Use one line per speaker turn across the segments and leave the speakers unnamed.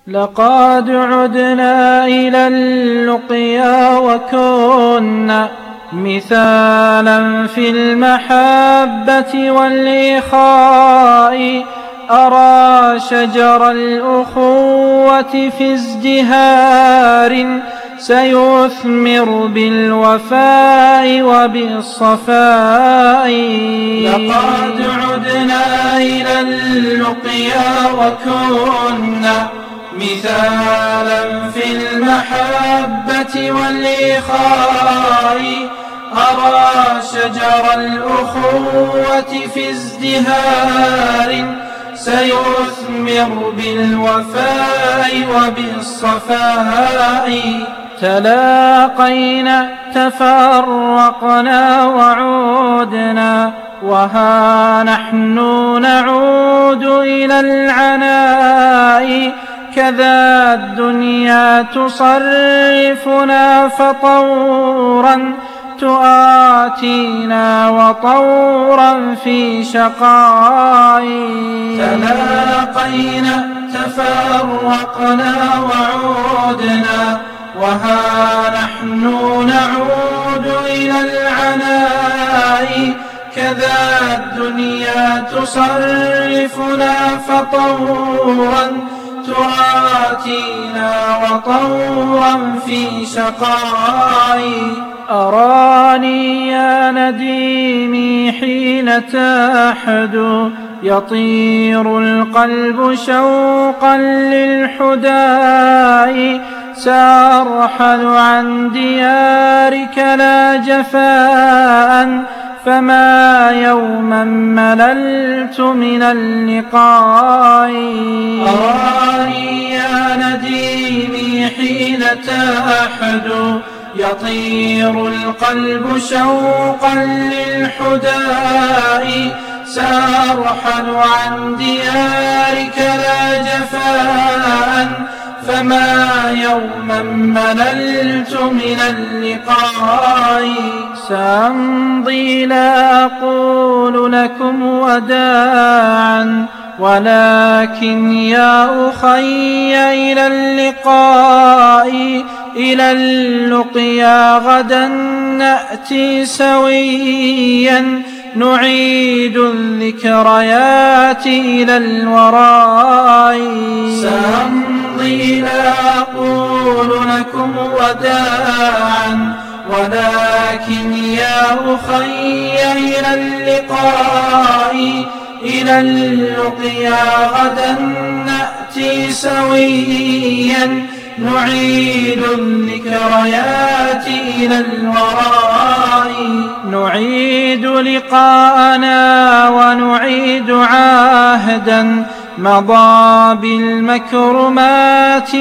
لقد عدنا إلى اللقيا وكنا مثالا في المحبة والإخاء. أرى شجر الأخوة في ازدهار سيثمر بالوفاء وبالصفاء.
لقد عدنا إلى اللقيا وكنا مثالا في المحبة والإخاء. أرى شجر الأخوة في ازدهار سيثمر بالوفاء وبالصفاء.
تلاقينا تفرقنا وعودنا وها نحن نعود إلى العناء. كذا الدنيا تصرفنا فطورا تؤاتينا وطورا في شقاء.
تلاقينا تفرقنا وعودنا وها نحن نعود إلى العناء. كذا الدنيا تصرفنا فطورا تؤاتينا وطورا في شقاء.
أراني يا نديمي حين تحدو يطير القلب شوقا للحداء. سأرحل عن ديارك لا جفاء فما يوما مللت من اللقاء.
أراني يا نديمي حين تحدو يطير القلب شوقا للحداء. سأرحل عن ديارك لا جفاء فما يوما مللت من اللقاء.
سأمضي لا أقول لكم وداعا ولكن يا أخي إلى اللقاء. إلى اللقيا غدا نأتي سويا نعيد الذكريات إلى الوراء.
سأمضي لا أقول لكم وداعا ولكن يا أخي إلى اللقاء. إلى اللقيا غدا نأتي سويا نعيد الذكريات إلى الوراء.
نعيد لقاءنا ونعيد عهدا مضى بالمكرمات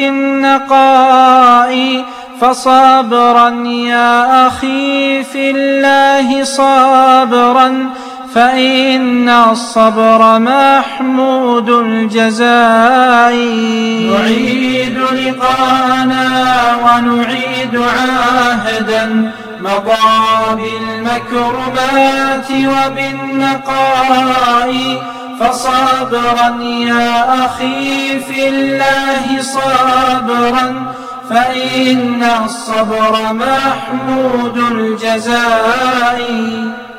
وبالنقاء. فصبرا يا أخي في الله صبرا فإن الصبر محمود الجزاء.
نعيد لقاءنا ونعيد عهدا مضى بالمكرمات وبالنقاء. فصبرا يا أخي في الله صبرا فإن الصبر محمود الجزاء.